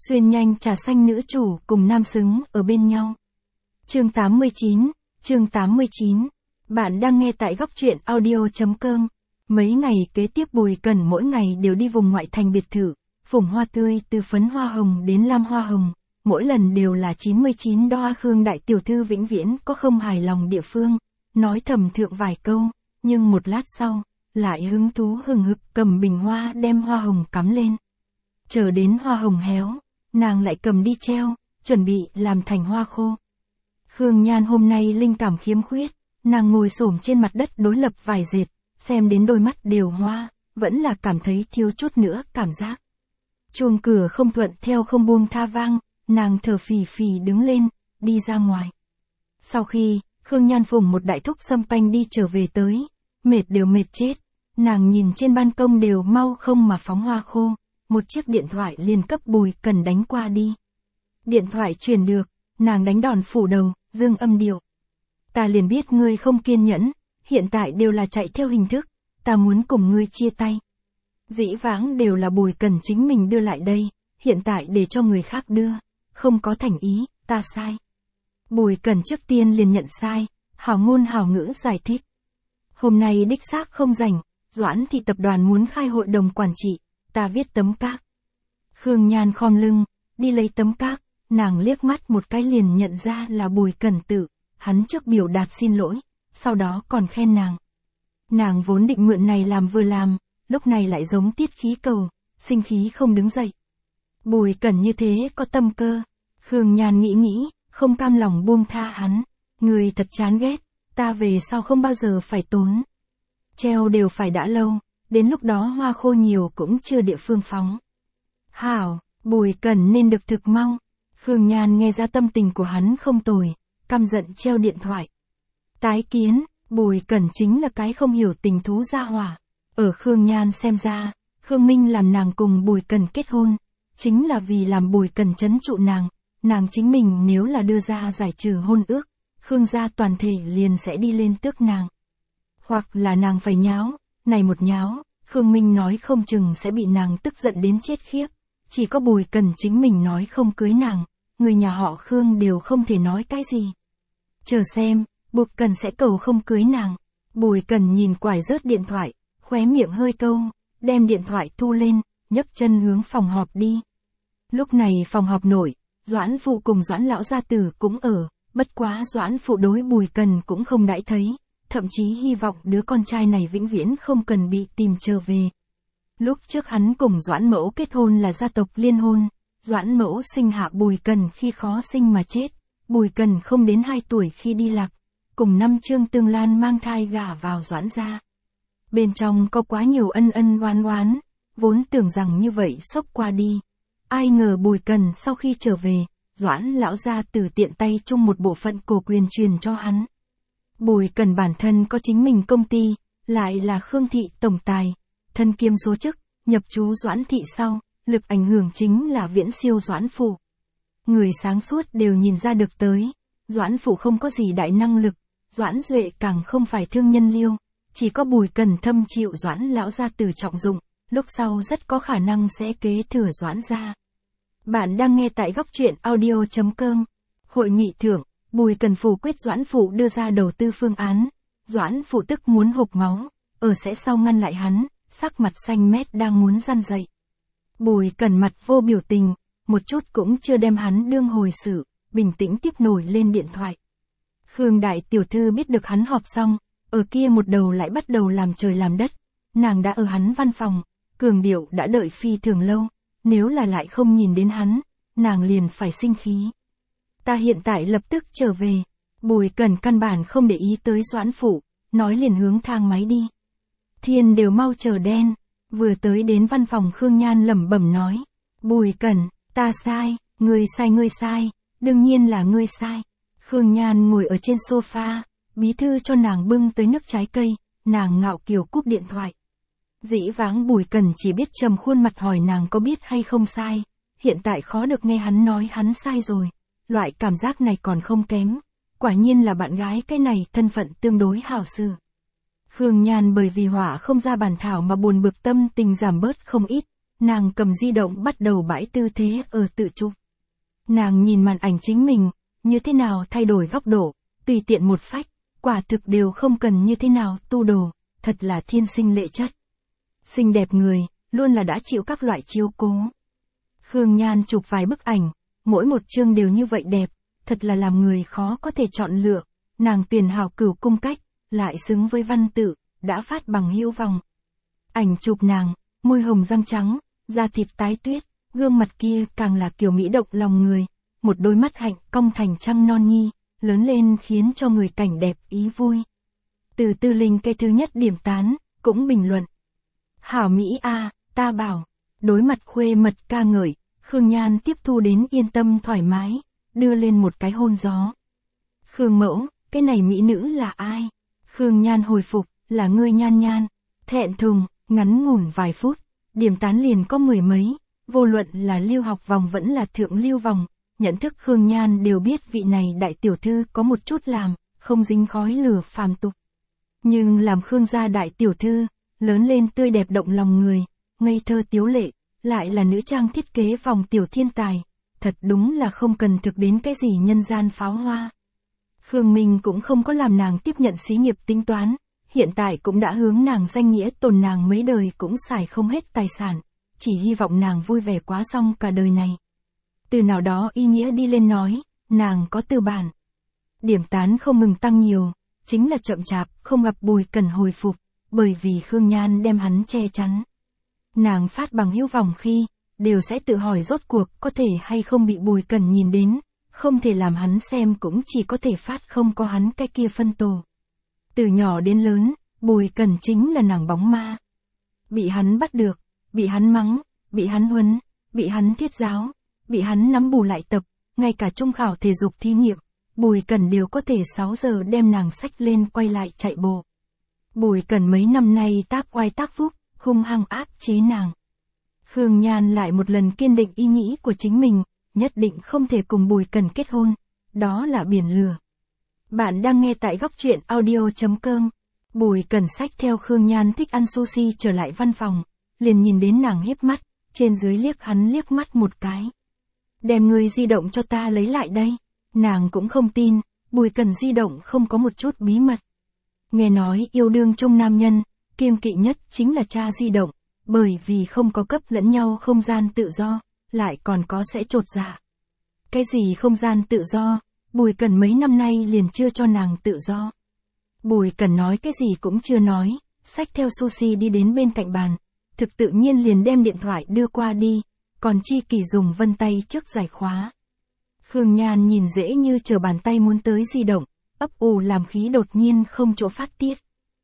Xuyên nhanh trà xanh nữ chủ cùng nam xứng ở bên nhau. Chương 89, chương 89. Bạn đang nghe tại góc truyện audio.com. Mấy ngày kế tiếp Bùi Cẩn mỗi ngày đều đi vùng ngoại thành biệt thự, phủng hoa tươi từ phấn hoa hồng đến lam hoa hồng, mỗi lần đều là 99 đóa. Khương đại tiểu thư vĩnh viễn có không hài lòng địa phương, nói thầm thượng vài câu, nhưng một lát sau, lại hứng thú hừng hực cầm bình hoa đem hoa hồng cắm lên. Chờ đến hoa hồng héo, nàng lại cầm đi treo, chuẩn bị làm thành hoa khô. Khương Nhan hôm nay linh cảm khiếm khuyết, nàng ngồi xổm trên mặt đất đối lập vài dệt, xem đến đôi mắt đều hoa, vẫn là cảm thấy thiếu chút nữa cảm giác. Chuông cửa không thuận theo không buông tha vang, nàng thở phì phì đứng lên, đi ra ngoài. Sau khi, Khương Nhan phủng một đại thúc sâm panh đi trở về tới, mệt đều mệt chết, nàng nhìn trên ban công đều mau không mà phóng hoa khô, một chiếc điện thoại liền cấp Bùi Cẩn đánh qua đi. Điện thoại truyền được, nàng đánh đòn phủ đầu, dương âm điệu. Ta liền biết ngươi không kiên nhẫn, hiện tại đều là chạy theo hình thức, ta muốn cùng ngươi chia tay. Dĩ vãng đều là Bùi Cẩn chính mình đưa lại đây, hiện tại để cho người khác đưa, không có thành ý, ta sai. Bùi Cẩn trước tiên liền nhận sai, hảo ngôn hảo ngữ giải thích. Hôm nay đích xác không rảnh, Doãn Thị tập đoàn muốn khai hội đồng quản trị, ta viết tấm các. Khương Nhan khom lưng, đi lấy tấm các, nàng liếc mắt một cái liền nhận ra là Bùi Cẩn tự, hắn trước biểu đạt xin lỗi, sau đó còn khen nàng. Nàng vốn định mượn này làm vừa làm, lúc này lại giống tiết khí cầu, sinh khí không đứng dậy. Bùi Cẩn như thế có tâm cơ, Khương Nhan nghĩ, không cam lòng buông tha hắn, người thật chán ghét, ta về sau không bao giờ phải tốn. Treo đều phải đã lâu, đến lúc đó hoa khô nhiều cũng chưa địa phương phóng. Hảo, Bùi Cẩn nên được thực mau. Khương Nhan nghe ra tâm tình của hắn không tồi, căm giận treo điện thoại. Tái kiến, Bùi Cẩn chính là cái không hiểu tình thú gia hỏa. Ở Khương Nhan xem ra, Khương Minh làm nàng cùng Bùi Cẩn kết hôn, chính là vì làm Bùi Cẩn trấn trụ nàng chính mình nếu là đưa ra giải trừ hôn ước, Khương gia toàn thể liền sẽ đi lên tước nàng. Hoặc là nàng phải nháo, này một nháo, Khương Minh nói không chừng sẽ bị nàng tức giận đến chết khiếp. Chỉ có Bùi Cẩn chính mình nói không cưới nàng, người nhà họ Khương đều không thể nói cái gì. Chờ xem, Bùi Cẩn sẽ cầu không cưới nàng. Bùi Cẩn nhìn quải rớt điện thoại, khóe miệng hơi câu, đem điện thoại thu lên, nhấc chân hướng phòng họp đi. Lúc này phòng họp nội, Doãn Phụ cùng Doãn lão gia tử cũng ở, bất quá Doãn Phụ đối Bùi Cẩn cũng không đãi thấy, thậm chí hy vọng đứa con trai này vĩnh viễn không cần bị tìm trở về. Lúc trước hắn cùng Doãn Mẫu kết hôn là gia tộc liên hôn, Doãn Mẫu sinh hạ Bùi Cẩn khi khó sinh mà chết, Bùi Cẩn không đến 2 tuổi khi đi lạc, cùng năm Trương Tương Lan mang thai gả vào Doãn gia. Bên trong có quá nhiều ân oán, vốn tưởng rằng như vậy xốc qua đi. Ai ngờ Bùi Cẩn sau khi trở về, Doãn lão gia tử tiện tay chung một bộ phận cổ quyền truyền cho hắn. Bùi Cẩn bản thân có chính mình công ty, lại là Khương thị tổng tài, thân kiêm số chức, nhập trú Doãn thị sau, lực ảnh hưởng chính là viễn siêu Doãn Phụ. Người sáng suốt đều nhìn ra được tới, Doãn Phụ không có gì đại năng lực, Doãn Duệ càng không phải thương nhân liêu, chỉ có Bùi Cẩn thâm chịu Doãn lão gia tử trọng dụng, lúc sau rất có khả năng sẽ kế thừa Doãn gia. Bạn đang nghe tại góc truyện audio.com. Hội nghị thưởng, Bùi Cẩn phủ quyết Doãn Phụ đưa ra đầu tư phương án, Doãn Phụ tức muốn hộc máu, ở sẽ sau ngăn lại hắn, sắc mặt xanh mét đang muốn răn dậy. Bùi Cẩn mặt vô biểu tình, một chút cũng chưa đem hắn đương hồi sự, bình tĩnh tiếp nổi lên điện thoại. Khương đại tiểu thư biết được hắn họp xong, ở kia một đầu lại bắt đầu làm trời làm đất, nàng đã ở hắn văn phòng, cường điệu đã đợi phi thường lâu, nếu là lại không nhìn đến hắn, nàng liền phải sinh khí. Ta hiện tại lập tức trở về. Bùi Cẩn căn bản không để ý tới Doãn Phụ, nói liền hướng thang máy đi. Thiên đều mau chờ đen, vừa tới đến văn phòng Khương Nhan lẩm bẩm nói. Bùi Cẩn, ta sai, ngươi sai, đương nhiên là ngươi sai. Khương Nhan ngồi ở trên sofa, bí thư cho nàng bưng tới nước trái cây, nàng ngạo kiều cúp điện thoại. Dĩ vãng Bùi Cẩn chỉ biết trầm khuôn mặt hỏi nàng có biết hay không sai, hiện tại khó được nghe hắn nói hắn sai rồi. Loại cảm giác này còn không kém, quả nhiên là bạn gái cái này thân phận tương đối hảo xử. Khương Nhan bởi vì họa không ra bản thảo mà buồn bực tâm tình giảm bớt không ít, nàng cầm di động bắt đầu bãi tư thế ở tự chụp. Nàng nhìn màn ảnh chính mình, như thế nào thay đổi góc độ, tùy tiện một phách, quả thực đều không cần như thế nào tu đồ, thật là thiên sinh lệ chất. Xinh đẹp người, luôn là đã chịu các loại chiếu cố. Khương Nhan chụp vài bức ảnh, mỗi một chương đều như vậy đẹp, thật là làm người khó có thể chọn lựa, nàng tuyển hảo cửu cung cách, lại xứng với văn tự, đã phát bằng hữu vòng. Ảnh chụp nàng, môi hồng răng trắng, da thịt tái tuyết, gương mặt kia càng là kiểu mỹ động lòng người, một đôi mắt hạnh cong thành trăng non nhi, lớn lên khiến cho người cảnh đẹp ý vui. Từ Tư Linh cái thứ nhất điểm tán, cũng bình luận. Hảo Mỹ a, ta bảo, đối mặt khuê mật ca ngợi, Khương Nhan tiếp thu đến yên tâm thoải mái, đưa lên một cái hôn gió. Khương mẫu, cái này mỹ nữ là ai? Khương Nhan hồi phục, là ngươi Nhan Nhan. Thẹn thùng, ngắn ngủn vài phút, điểm tán liền có mười mấy, vô luận là lưu học vòng vẫn là thượng lưu vòng, nhận thức Khương Nhan đều biết vị này đại tiểu thư có một chút làm, không dính khói lửa phàm tục. Nhưng làm Khương gia đại tiểu thư, lớn lên tươi đẹp động lòng người, ngây thơ tiếu lệ, lại là nữ trang thiết kế vòng tiểu thiên tài, thật đúng là không cần thực đến cái gì nhân gian pháo hoa. Khương Minh cũng không có làm nàng tiếp nhận xí nghiệp tính toán, hiện tại cũng đã hướng nàng danh nghĩa tồn nàng mấy đời cũng xài không hết tài sản, chỉ hy vọng nàng vui vẻ quá xong cả đời này. Từ nào đó ý nghĩa đi lên nói, nàng có tư bản. Điểm tán không ngừng tăng nhiều, chính là chậm chạp không gặp Bùi Cẩn hồi phục, bởi vì Khương Nhan đem hắn che chắn. Nàng phát bằng hữu vòng khi, đều sẽ tự hỏi rốt cuộc có thể hay không bị Bùi Cẩn nhìn đến, không thể làm hắn xem cũng chỉ có thể phát không có hắn cái kia phân tổ. Từ nhỏ đến lớn, Bùi Cẩn chính là nàng bóng ma. Bị hắn bắt được, bị hắn mắng, bị hắn huấn, bị hắn thiết giáo, bị hắn nắm bù lại tập, ngay cả trung khảo thể dục thí nghiệm, Bùi Cẩn đều có thể 6 giờ đem nàng xách lên quay lại chạy bộ. Bùi Cẩn mấy năm nay tác oai tác phúc, hung hăng áp chế nàng. Khương Nhan lại một lần kiên định ý nghĩ của chính mình, nhất định không thể cùng Bùi Cẩn kết hôn, đó là biển lửa. Bạn đang nghe tại góc truyện audio.com. Bùi Cẩn xách theo Khương Nhan thích ăn sushi trở lại văn phòng, liền nhìn đến nàng hiếp mắt, trên dưới liếc hắn liếc mắt một cái. Đem người di động cho ta lấy lại đây. Nàng cũng không tin, Bùi Cẩn di động không có một chút bí mật. Nghe nói yêu đương chung nam nhân, kiêng kỵ nhất chính là tra di động, bởi vì không có cấp lẫn nhau không gian tự do, lại còn có sẽ chột dạ. Cái gì không gian tự do, Bùi Cẩn mấy năm nay liền chưa cho nàng tự do. Bùi Cẩn nói cái gì cũng chưa nói, xách theo sushi đi đến bên cạnh bàn, thực tự nhiên liền đem điện thoại đưa qua đi, còn chi kỳ dùng vân tay trước giải khóa. Khương Nhan nhìn dễ như trở bàn tay muốn tới di động, ấp ủ làm khí đột nhiên không chỗ phát tiết.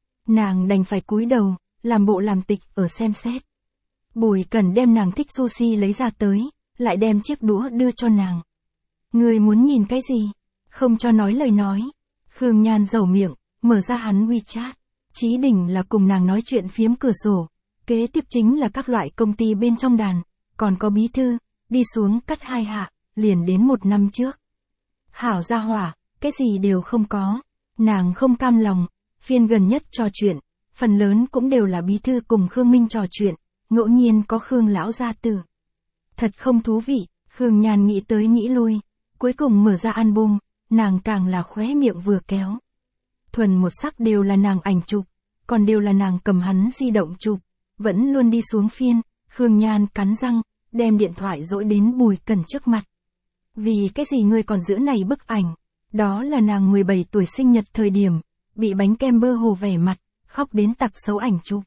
Nàng đành phải cúi đầu, làm bộ làm tịch ở xem xét. Bùi Cẩn đem nàng thích sushi lấy ra tới, lại đem chiếc đũa đưa cho nàng. Người muốn nhìn cái gì? Không cho nói lời nói. Khương Nhan dầu miệng, mở ra hắn WeChat. Chí đỉnh là cùng nàng nói chuyện phiếm cửa sổ. Kế tiếp chính là các loại công ty bên trong đàn, còn có bí thư, đi xuống cắt 2 hạ, liền đến 1 năm trước. Hảo gia hỏa, cái gì đều không có. Nàng không cam lòng, phiên gần nhất trò chuyện, phần lớn cũng đều là bí thư cùng Khương Minh trò chuyện, ngẫu nhiên có Khương lão gia tử. Thật không thú vị, Khương Nhan nghĩ tới nghĩ lui, cuối cùng mở ra album, nàng càng là khóe miệng vừa kéo. Thuần một sắc đều là nàng ảnh chụp, còn đều là nàng cầm hắn di động chụp, vẫn luôn đi xuống phiên, Khương Nhan cắn răng, đem điện thoại dỗi đến Bùi Cẩn trước mặt. Vì cái gì ngươi còn giữ này bức ảnh? Đó là nàng 17 tuổi sinh nhật thời điểm, bị bánh kem bơ hồ vẻ mặt, khóc đến tặc xấu ảnh chụp.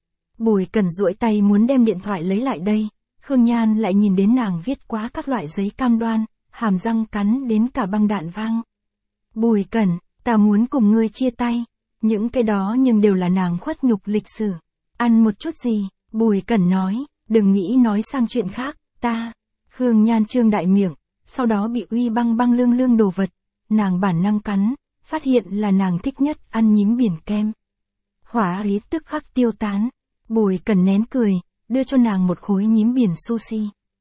Bùi Cẩn duỗi tay muốn đem điện thoại lấy lại đây, Khương Nhan lại nhìn đến nàng viết quá các loại giấy cam đoan, hàm răng cắn đến cả băng đạn vang. Bùi Cẩn, ta muốn cùng ngươi chia tay, những cái đó nhưng đều là nàng khuất nhục lịch sử. Ăn một chút gì? Bùi Cẩn nói, đừng nghĩ nói sang chuyện khác, ta. Khương Nhan trương đại miệng, sau đó bị uy băng băng lương lương đồ vật, nàng bản năng cắn, phát hiện là nàng thích nhất ăn nhím biển kem. Hỏa ý tức khắc tiêu tán, Bùi Cẩn nén cười, đưa cho nàng một khối nhím biển sushi.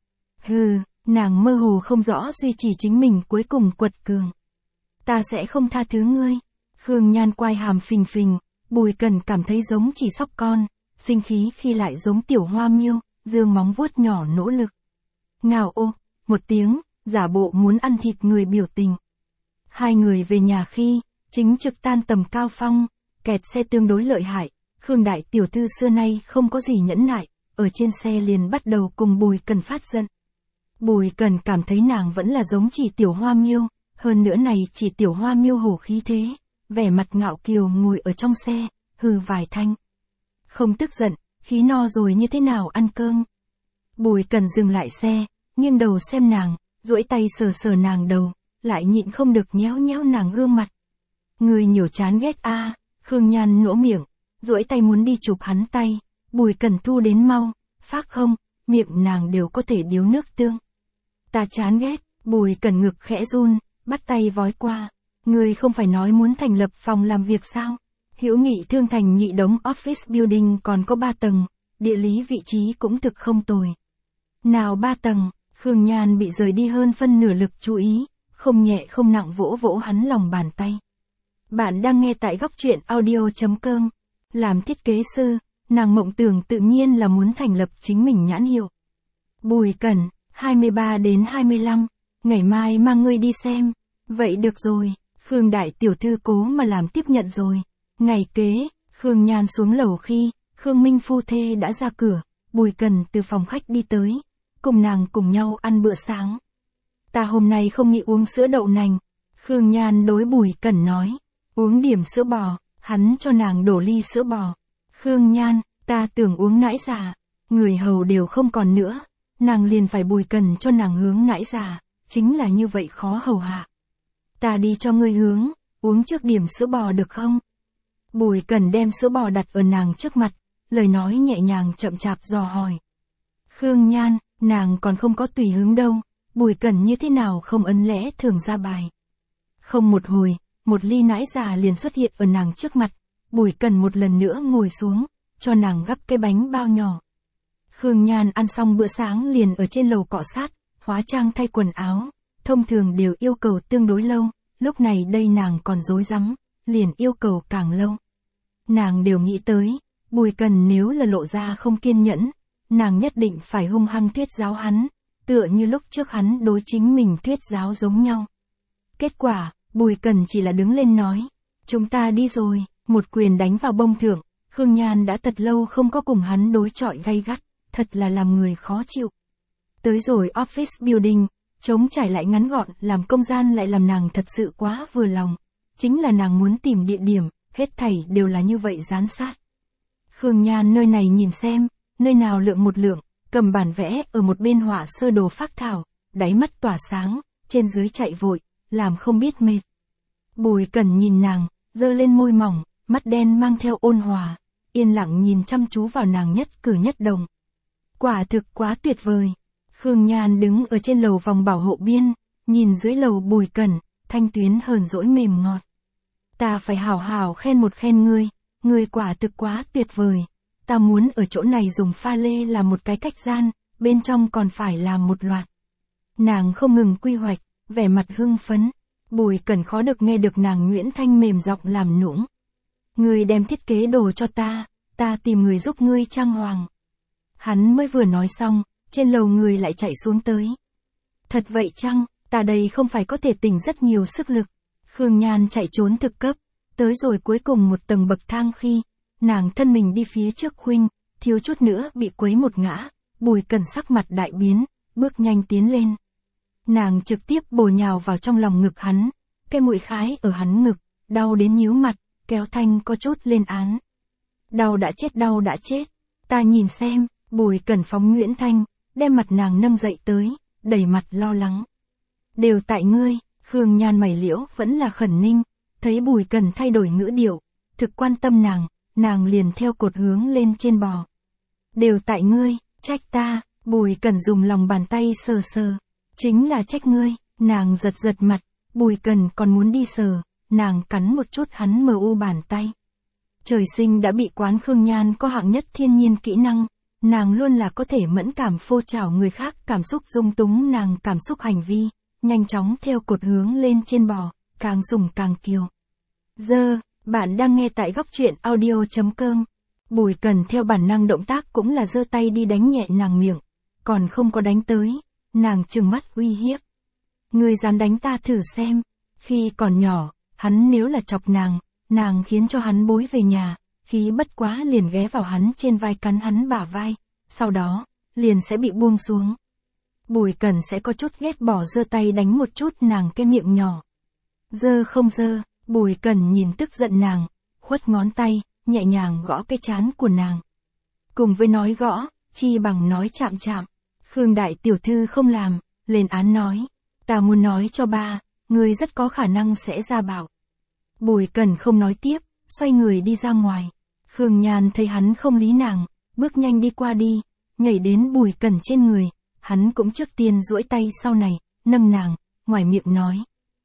Hừ, nàng mơ hồ không rõ duy trì chính mình cuối cùng quật cường. Ta sẽ không tha thứ ngươi. Khương Nhan quai hàm phình phình, Bùi Cẩn cảm thấy giống chỉ sóc con, sinh khí khi lại giống tiểu hoa miêu, dương móng vuốt nhỏ nỗ lực. Ngào ô, một tiếng, giả bộ muốn ăn thịt người biểu tình. Hai người về nhà khi, chính trực tan tầm cao phong, kẹt xe tương đối lợi hại, Khương đại tiểu thư xưa nay không có gì nhẫn nại, ở trên xe liền bắt đầu cùng Bùi Cần phát giận. Bùi Cần cảm thấy nàng vẫn là giống chỉ tiểu hoa miêu, hơn nữa này chỉ tiểu hoa miêu hổ khí thế, vẻ mặt ngạo kiều ngồi ở trong xe, hừ vài thanh. Không tức giận, khí no rồi như thế nào ăn cơm. Bùi Cần dừng lại xe, nghiêng đầu xem nàng, duỗi tay sờ sờ nàng đầu, lại nhịn không được nhéo nhéo nàng gương mặt. Người nhiều chán ghét a. Khương Nhan nỗ miệng, duỗi tay muốn đi chụp hắn tay, Bùi Cần thu đến mau, phác không, miệng nàng đều có thể điếu nước tương. Ta chán ghét, Bùi Cần ngực khẽ run, bắt tay vói qua. Người không phải nói muốn thành lập phòng làm việc sao? Hữu Nghị Thương Thành nhị đống office building còn có 3 tầng, địa lý vị trí cũng thực không tồi. Nào 3 tầng, Khương Nhan bị rời đi hơn phân nửa lực chú ý, không nhẹ không nặng vỗ vỗ hắn lòng bàn tay. Bạn đang nghe tại góc truyện audio.com. Làm thiết kế sư, nàng mộng tưởng tự nhiên là muốn thành lập chính mình nhãn hiệu. Bùi Cần, 23 đến 25, ngày mai mang ngươi đi xem. Vậy được rồi, Khương đại tiểu thư cố mà làm tiếp nhận rồi. Ngày kế, Khương Nhan xuống lầu khi, Khương Minh phu thê đã ra cửa, Bùi Cần từ phòng khách đi tới, cùng nàng cùng nhau ăn bữa sáng. Ta hôm nay không nghĩ uống sữa đậu nành, Khương Nhan đối Bùi Cần nói, uống điểm sữa bò, hắn cho nàng đổ ly sữa bò. Khương Nhan, ta tưởng uống nãi già, người hầu đều không còn nữa, nàng liền phải Bùi Cần cho nàng hướng nãi già, chính là như vậy khó hầu hạ. Ta đi cho ngươi hướng, uống trước điểm sữa bò được không? Bùi Cần đem sữa bò đặt ở nàng trước mặt, lời nói nhẹ nhàng chậm chạp dò hỏi. Khương Nhan, nàng còn không có tùy hứng đâu, Bùi Cần như thế nào không ấn lẽ thường ra bài. Không một hồi, một ly nãi già liền xuất hiện ở nàng trước mặt, Bùi Cần một lần nữa ngồi xuống, cho nàng gắp cái bánh bao nhỏ. Khương Nhan ăn xong bữa sáng liền ở trên lầu cọ sát, hóa trang thay quần áo, thông thường đều yêu cầu tương đối lâu, lúc này đây nàng còn rối rắm, liền yêu cầu càng lâu. Nàng đều nghĩ tới, Bùi Cần nếu là lộ ra không kiên nhẫn, nàng nhất định phải hung hăng thuyết giáo hắn, tựa như lúc trước hắn đối chính mình thuyết giáo giống nhau. Kết quả, Bùi Cần chỉ là đứng lên nói, chúng ta đi rồi, một quyền đánh vào bông thượng, Khương Nhan đã thật lâu không có cùng hắn đối chọi gay gắt, thật là làm người khó chịu. Tới rồi office building, trống trải lại ngắn gọn, làm công gian lại làm nàng thật sự quá vừa lòng. Chính là nàng muốn tìm địa điểm, hết thảy đều là như vậy gián sát. Khương Nhan nơi này nhìn xem, nơi nào lượng một lượng, cầm bản vẽ ở một bên họa sơ đồ phác thảo, đáy mắt tỏa sáng, trên dưới chạy vội, làm không biết mệt. Bùi Cần nhìn nàng, giơ lên môi mỏng, mắt đen mang theo ôn hòa, yên lặng nhìn chăm chú vào nàng nhất cử nhất động. Quả thực quá tuyệt vời. Khương Nhan đứng ở trên lầu vòng bảo hộ biên, nhìn dưới lầu Bùi Cần, thanh tuyến hờn dỗi mềm ngọt. Ta phải hảo hảo khen một khen ngươi quả thực quá tuyệt vời. Ta muốn ở chỗ này dùng pha lê làm một cái cách gian, bên trong còn phải làm một loạt. Nàng không ngừng quy hoạch, vẻ mặt hưng phấn. Bùi Cần khó được nghe được nàng nhuyễn thanh mềm giọng làm nũng. Ngươi đem thiết kế đồ cho ta tìm người giúp ngươi trang hoàng. Hắn mới vừa nói xong, trên lầu người lại chạy xuống tới. Thật vậy chăng, ta đây không phải có thể tỉnh rất nhiều sức lực. Khương Nhan chạy trốn thực cấp, tới rồi cuối cùng một tầng bậc thang khi, nàng thân mình đi phía trước khuynh, thiếu chút nữa bị quấy một ngã, Bùi Cần sắc mặt đại biến, bước nhanh tiến lên. Nàng trực tiếp bổ nhào vào trong lòng ngực hắn, cái mũi khái ở hắn ngực, đau đến nhíu mặt, kéo thanh có chút lên án. Đau đã chết, ta nhìn xem, Bùi Cần phóng nhuyễn thanh, đem mặt nàng nâng dậy tới, đầy mặt lo lắng. Đều tại ngươi, Khương Nhan mày liễu vẫn là khẩn ninh, thấy Bùi Cần thay đổi ngữ điệu, thực quan tâm nàng liền theo cột hướng lên trên bò. Đều tại ngươi, trách ta, Bùi Cần dùng lòng bàn tay sờ sờ, chính là trách ngươi, nàng giật giật mặt, Bùi Cần còn muốn đi sờ, nàng cắn một chút hắn mờ u bàn tay. Trời sinh đã bị quán Khương Nhan có hạng nhất thiên nhiên kỹ năng, nàng luôn là có thể mẫn cảm phô trào người khác cảm xúc dung túng nàng cảm xúc hành vi, nhanh chóng theo cột hướng lên trên bò, càng dùng càng kiều. Bạn đang nghe tại góc truyện audio.com. Bùi Cần theo bản năng động tác cũng là giơ tay đi đánh nhẹ nàng miệng, còn không có đánh tới, nàng trừng mắt uy hiếp. Ngươi dám đánh ta thử xem, khi còn nhỏ, hắn nếu là chọc nàng khiến cho hắn bối về nhà, khí bất quá liền ghé vào hắn trên vai cắn hắn bả vai, sau đó, liền sẽ bị buông xuống. Bùi Cần sẽ có chút ghét bỏ giơ tay đánh một chút nàng cái miệng nhỏ. Dơ không dơ, Bùi Cần nhìn tức giận nàng, khuất ngón tay, nhẹ nhàng gõ cái trán của nàng. Cùng với nói gõ, chi bằng nói chạm chạm. Khương đại tiểu thư không làm, lên án nói. Ta muốn nói cho ba, ngươi rất có khả năng sẽ ra bảo. Bùi Cần không nói tiếp, xoay người đi ra ngoài. Khương Nhan thấy hắn không lý nàng, bước nhanh đi qua đi, nhảy đến Bùi Cần trên người, hắn cũng trước tiên duỗi tay sau này, nâng nàng, ngoài miệng nói.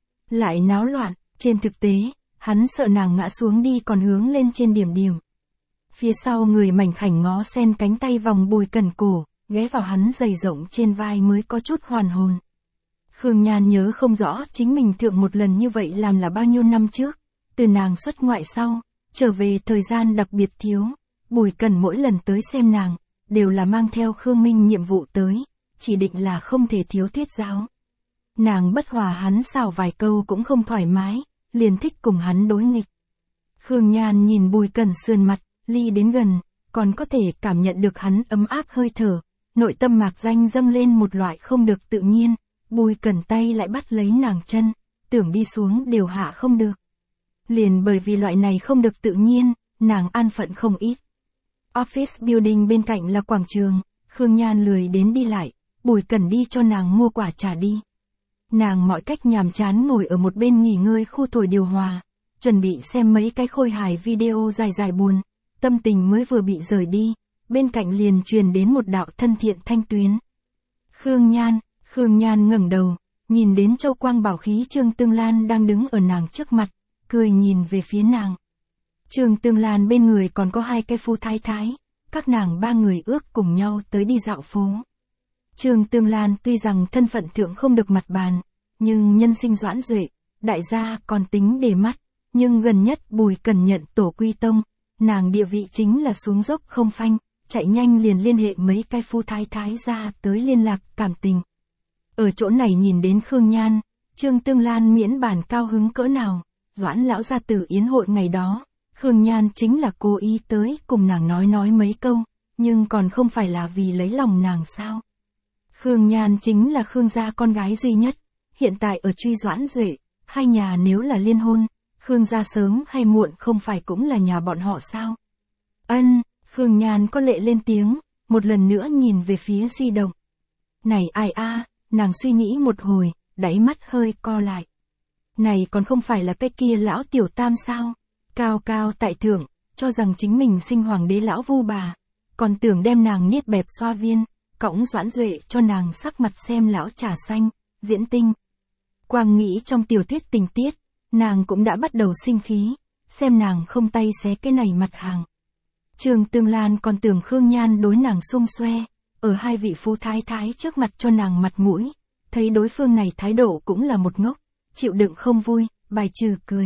Lại náo loạn, trên thực tế, hắn sợ nàng ngã xuống đi còn hướng lên trên điểm điểm. Phía sau người mảnh khảnh ngó sen cánh tay vòng Bùi Cần cổ, ghé vào hắn dày rộng trên vai mới có chút hoàn hồn. Khương Nhan nhớ không rõ chính mình thượng một lần như vậy làm là bao nhiêu năm trước, từ nàng xuất ngoại sau, trở về thời gian đặc biệt thiếu, Bùi Cần mỗi lần tới xem nàng, đều là mang theo Khương Minh nhiệm vụ tới, chỉ định là không thể thiếu thuyết giáo. Nàng bất hòa hắn xào vài câu cũng không thoải mái, liền thích cùng hắn đối nghịch. Khương Nhan nhìn Bùi Cần sườn mặt, ly đến gần, còn có thể cảm nhận được hắn ấm áp hơi thở, nội tâm mạc danh dâng lên một loại không được tự nhiên, Bùi Cần tay lại bắt lấy nàng chân, tưởng đi xuống đều hạ không được. Liền bởi vì loại này không được tự nhiên, nàng an phận không ít. Office building bên cạnh là quảng trường, Khương Nhan lười đến đi lại, Bùi Cần đi cho nàng mua quả trà đi. Nàng mọi cách nhàm chán ngồi ở một bên nghỉ ngơi khu thổi điều hòa, chuẩn bị xem mấy cái khôi hài video dài dài buồn, tâm tình mới vừa bị rời đi, bên cạnh liền truyền đến một đạo thân thiện thanh tuyến. Khương Nhan ngẩng đầu, nhìn đến châu quang bảo khí Trương Tương Lan đang đứng ở nàng trước mặt, cười nhìn về phía nàng. Trương Tương Lan bên người còn có hai cái phu thái thái, các nàng ba người ước cùng nhau tới đi dạo phố. Trương Tương Lan tuy rằng thân phận thượng không được mặt bàn, nhưng nhân sinh doãn duệ, đại gia còn tính để mắt, nhưng gần nhất Bùi Cần nhận tổ quy tông, nàng địa vị chính là xuống dốc không phanh, chạy nhanh liền liên hệ mấy cái phu thái thái ra tới liên lạc cảm tình. Ở chỗ này nhìn đến Khương Nhan, Trương Tương Lan miễn bàn cao hứng cỡ nào, Doãn lão gia tử yến hội ngày đó, Khương Nhan chính là cố ý tới cùng nàng nói mấy câu, nhưng còn không phải là vì lấy lòng nàng sao. Khương Nhan chính là Khương gia con gái duy nhất, hiện tại ở truy Doãn Duệ, hai nhà nếu là liên hôn, Khương gia sớm hay muộn không phải cũng là nhà bọn họ sao. Ân, Khương Nhan có lệ lên tiếng, một lần nữa nhìn về phía di động. Này ai a, nàng suy nghĩ một hồi, đáy mắt hơi co lại. Này còn không phải là cái kia lão tiểu tam sao, cao cao tại thượng, cho rằng chính mình sinh hoàng đế lão vu bà, còn tưởng đem nàng niết bẹp xoa viên, cõng Doãn Duệ cho nàng sắc mặt xem lão trà xanh, diễn tinh. Quang nghĩ trong tiểu thuyết tình tiết, nàng cũng đã bắt đầu sinh khí, xem nàng không tay xé cái này mặt hàng. Trương Tương Lan còn tưởng Khương Nhan đối nàng xung xoe, ở hai vị phu thái thái trước mặt cho nàng mặt mũi, thấy đối phương này thái độ cũng là một ngốc, chịu đựng không vui, bài trừ cười.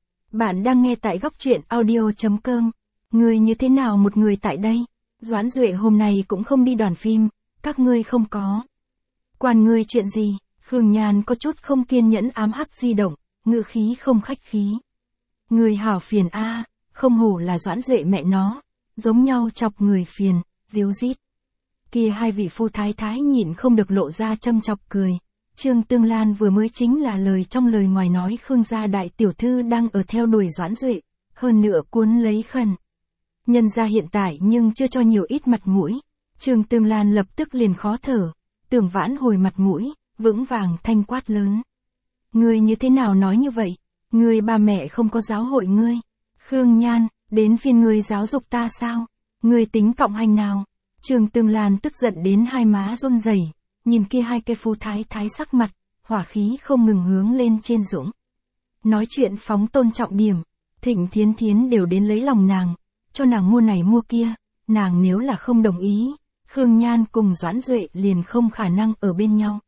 Bạn đang nghe tại góc truyện audio.com, người như thế nào một người tại đây, Doãn Duệ hôm nay cũng không đi đoàn phim, các ngươi không có. Quan ngươi chuyện gì, Khương Nhan có chút không kiên nhẫn ám hắc di động, ngữ khí không khách khí. Người hảo phiền a, không hổ là Doãn Duệ mẹ nó, giống nhau chọc người phiền, díu dít. Kia hai vị phu thái thái nhịn không được lộ ra châm chọc cười. Trương Tương Lan vừa mới chính là lời trong lời ngoài nói Khương gia đại tiểu thư đang ở theo đuổi Doãn Duệ, hơn nữa cuốn lấy khẩn. Nhân gia hiện tại nhưng chưa cho nhiều ít mặt mũi, Trương Tương Lan lập tức liền khó thở, tưởng vãn hồi mặt mũi, vững vàng thanh quát lớn. Ngươi như thế nào nói như vậy? Ngươi ba mẹ không có giáo hội ngươi. Khương Nhan, đến phiên ngươi giáo dục ta sao? Ngươi tính cộng hành nào? Trương Tương Lan tức giận đến hai má run rẩy, nhìn kia hai cái phu thái thái sắc mặt, hỏa khí không ngừng hướng lên trên dũng. Nói chuyện phóng tôn trọng điểm, Thịnh Thiến Thiến đều đến lấy lòng nàng, cho nàng mua này mua kia, nàng nếu là không đồng ý, Khương Nhan cùng Doãn Duệ liền không khả năng ở bên nhau.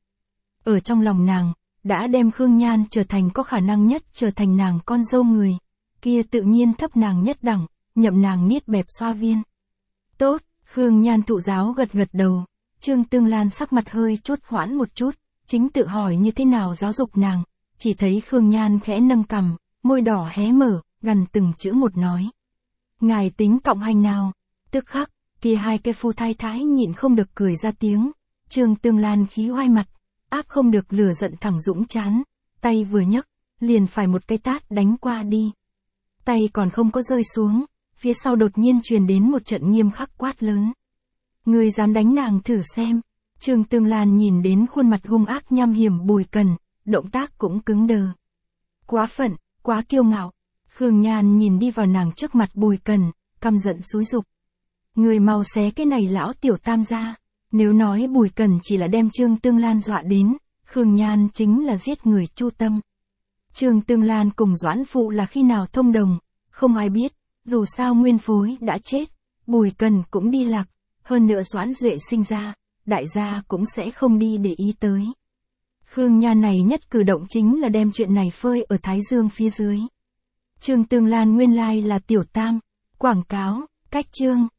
Ở trong lòng nàng, đã đem Khương Nhan trở thành có khả năng nhất trở thành nàng con dâu người, kia tự nhiên thấp nàng nhất đẳng, nhậm nàng niết bẹp xoa viên. Tốt, Khương Nhan thụ giáo gật gật đầu. Trương Tương Lan sắc mặt hơi chút hoãn một chút, chính tự hỏi như thế nào giáo dục nàng, chỉ thấy Khương Nhan khẽ nâng cằm, môi đỏ hé mở, gần từng chữ một nói. Ngài tính cộng hành nào? Tức khắc, kia hai cái phu thái thái nhịn không được cười ra tiếng. Trương Tương Lan khí oai mặt, áp không được lửa giận thẳng dũng chán, tay vừa nhấc, liền phải một cái tát đánh qua đi. Tay còn không có rơi xuống, phía sau đột nhiên truyền đến một trận nghiêm khắc quát lớn. Người dám đánh nàng thử xem. Trương Tương Lan nhìn đến khuôn mặt hung ác nham hiểm Bùi Cần, động tác cũng cứng đờ. Quá phận, quá kiêu ngạo. Khương Nhan nhìn đi vào nàng trước mặt Bùi Cần, căm giận xúi giục. Người mau xé cái này lão tiểu tam ra. Nếu nói Bùi Cần chỉ là đem Trương Tương Lan dọa đến, Khương Nhan chính là giết người chu tâm. Trương Tương Lan cùng Doãn Phụ là khi nào thông đồng, không ai biết, dù sao nguyên phối đã chết, Bùi Cần cũng đi lạc, hơn nữa Doãn Duệ sinh ra, đại gia cũng sẽ không đi để ý tới. Khương Nhan này nhất cử động chính là đem chuyện này phơi ở Thái Dương phía dưới. Trương Tương Lan nguyên lai là tiểu tam, quảng cáo, cách chương.